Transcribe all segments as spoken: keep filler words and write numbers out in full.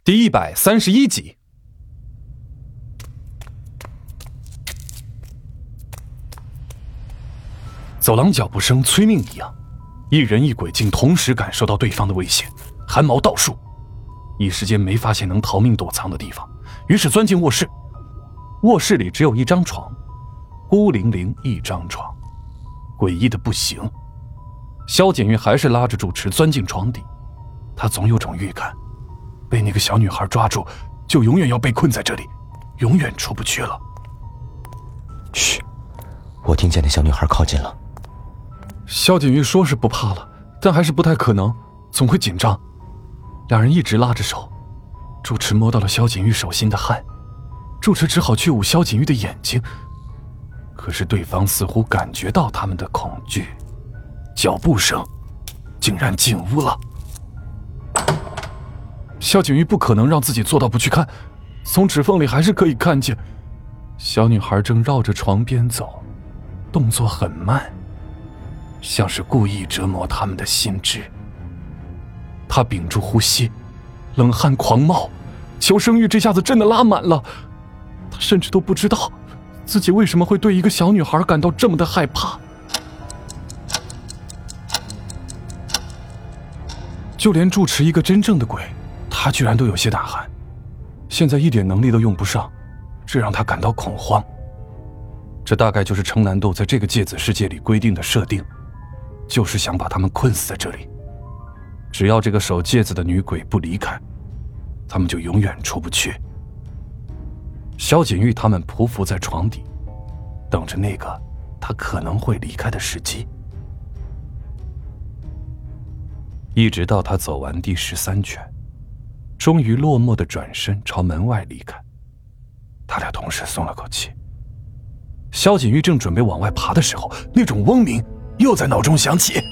第一百三十一集。走廊脚步声催命一样，一人一鬼竟同时感受到对方的危险，汗毛倒竖，一时间没发现能逃命躲藏的地方，于是钻进卧室。卧室里只有一张床，孤零零一张床，诡异的不行。萧景玉还是拉着住持钻进床底，他总有种预感，被那个小女孩抓住，就永远要被困在这里，永远出不去了。 嘘，我听见那小女孩靠近了。 萧景玉说是不怕了，但还是不太可能，总会紧张。两人一直拉着手，住持摸到了萧景玉手心的汗，住持只好去捂萧景玉的眼睛，可是对方似乎感觉到他们的恐惧，脚步声竟然进屋了。萧景玉不可能让自己做到不去看，从指缝里还是可以看见小女孩正绕着床边走，动作很慢，像是故意折磨他们的心智。他屏住呼吸，冷汗狂冒，求生欲这下子真的拉满了。他甚至都不知道自己为什么会对一个小女孩感到这么的害怕。就连住持一个真正的鬼，他居然都有些胆寒，现在一点能力都用不上，这让他感到恐慌。这大概就是城南斗在这个芥子世界里规定的设定，就是想把他们困死在这里。只要这个守戒子的女鬼不离开，他们就永远出不去。萧景玉他们匍匐在床底，等着那个他可能会离开的时机。一直到他走完第十三圈，终于落寞地转身朝门外离开。他俩同时松了口气。萧景玉正准备往外爬的时候，那种嗡鸣又在脑中响起。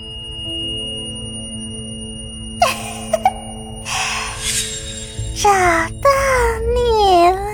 找到你了！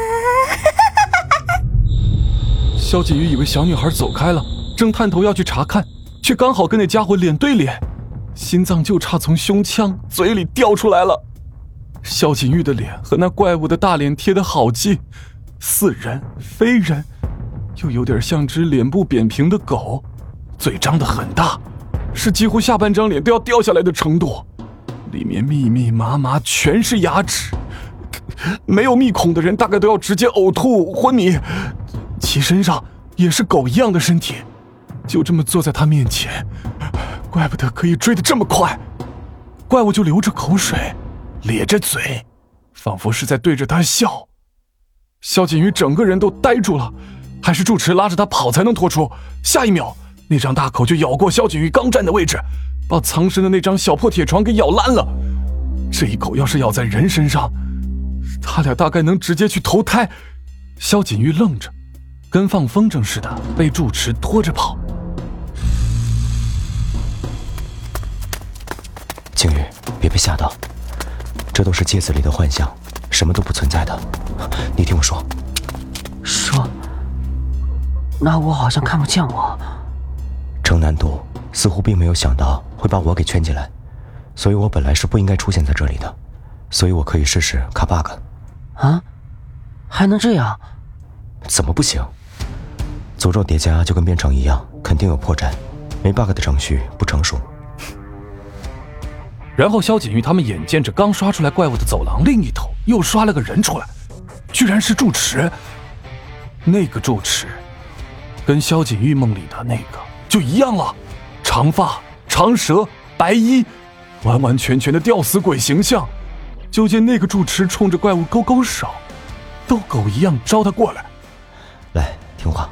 萧景玉以为小女孩走开了，正探头要去查看，却刚好跟那家伙脸对脸，心脏就差从胸腔嘴里掉出来了。萧景玉的脸和那怪物的大脸贴得好近，似人非人，又有点像只脸部扁平的狗，嘴张得很大，是几乎下半张脸都要掉下来的程度，里面密密麻麻全是牙齿，没有密孔的人大概都要直接呕吐昏迷。其身上也是狗一样的身体，就这么坐在他面前，怪不得可以追得这么快。怪物就流着口水，咧着嘴，仿佛是在对着他笑。萧景玉整个人都呆住了，还是住持拉着他跑才能拖出。下一秒，那张大口就咬过萧景玉刚站的位置，把藏身的那张小破铁床给咬烂了。这一口要是咬在人身上，他俩大概能直接去投胎。萧景玉愣着，跟放风筝似的被住持拖着跑。 景玉，别被吓到，这都是芥子里的幻象，什么都不存在的。你听我说。 说？那我好像看不见我。 城南斗似乎并没有想到会把我给圈进来，所以我本来是不应该出现在这里的，所以我可以试试卡 bug。 啊？还能这样？ 怎么不行？诅咒叠加就跟编程一样，肯定有破绽，没 bug 的程序不成熟。 然后萧景玉他们眼见着刚刷出来怪物的走廊另一头又刷了个人出来，居然是住持。那个住持跟萧景玉梦里的那个就一样了，长发长舌白衣，完完全全的吊死鬼形象。就见那个住持冲着怪物勾勾手，逗狗一样招他过来。 来，听话。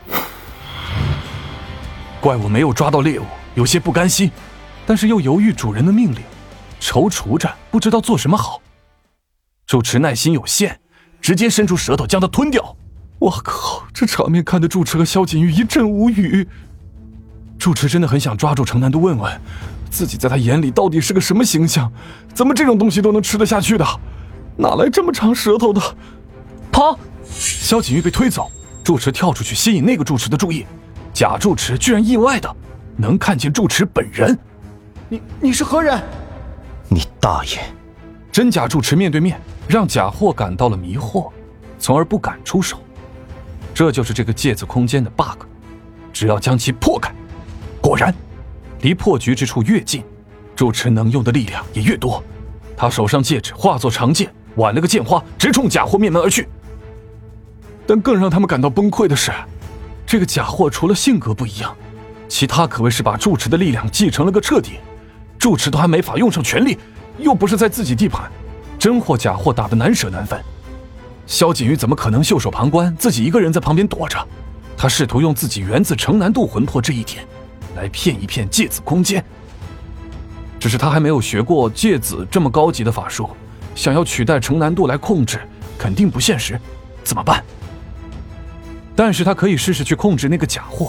怪物没有抓到猎物，有些不甘心，但是又犹豫主人的命令，踌躇着不知道做什么好。住持耐心有限，直接伸出舌头将它吞掉。我靠，这场面看得住持和萧景玉一阵无语。住持真的很想抓住城南都问问自己在他眼里到底是个什么形象，怎么这种东西都能吃得下去的，哪来这么长舌头的。跑！萧景玉被推走，住持跳出去吸引那个住持的注意，假住持居然意外的能看见住持本人。 你你是何人？ 你大爷！ 真假住持面对面，让假货感到了迷惑，从而不敢出手。这就是这个芥子空间的 bug， 只要将其破开，果然，离破局之处越近，住持能用的力量也越多。他手上戒指化作长剑，挽了个剑花，直冲假货面门而去。但更让他们感到崩溃的是，这个假货除了性格不一样，其他可谓是把住持的力量继承了个彻底。住持都还没法用上全力，又不是在自己地盘，真货假货打得难舍难分。萧锦玉怎么可能袖手旁观，自己一个人在旁边躲着？他试图用自己源自城南渡魂魄这一点来骗一骗芥子空间。只是他还没有学过芥子这么高级的法术，想要取代城南渡来控制肯定不现实，怎么办？但是他可以试试去控制那个假货。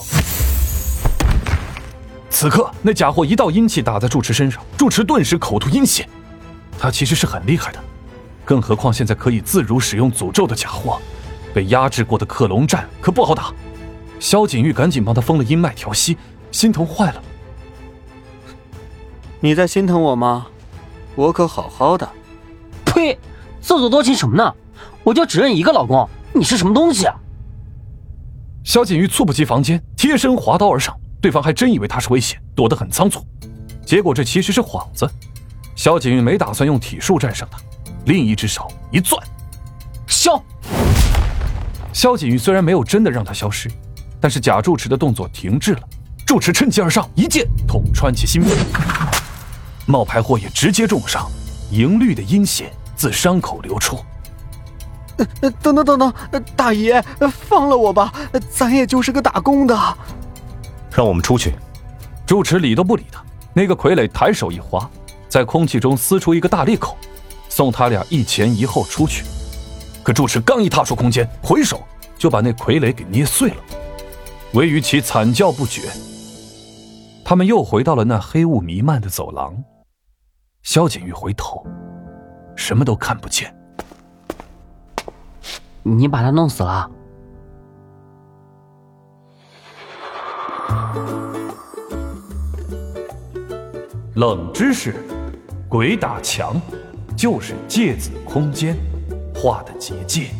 此刻那假货一道阴气打在住持身上，住持顿时口吐阴血。他其实是很厉害的，更何况现在可以自如使用诅咒的假货，被压制过的克隆战可不好打。萧锦玉赶紧帮他封了阴脉调息，心疼坏了。 你在心疼我吗？我可好好的。 呸！自作多情什么呢？我就只认一个老公，你是什么东西啊？ 萧锦玉猝不及防间贴身滑刀而上，对方还真以为他是危险，躲得很仓促。结果这其实是幌子。萧锦玉没打算用体术战胜他，另一只手一攥， 消。 萧锦玉虽然没有真的让他消失，但是假住持的动作停滞了。住持趁机而上，一剑捅穿其心肺，冒牌货也直接重伤，银绿的阴血自伤口流出。 呃，等等等等，大爷，放了我吧，咱也就是个打工的。 让我们出去。 住持理都不理他，那个傀儡抬手一划，在空气中撕出一个大裂口，送他俩一前一后出去。可住持刚一踏出空间，回手就把那傀儡给捏碎了，唯余其惨叫不绝。他们又回到了那黑雾弥漫的走廊。萧锦玉回头，什么都看不见。 你把他弄死了？ 冷知识：鬼打墙就是芥子空间画的结界。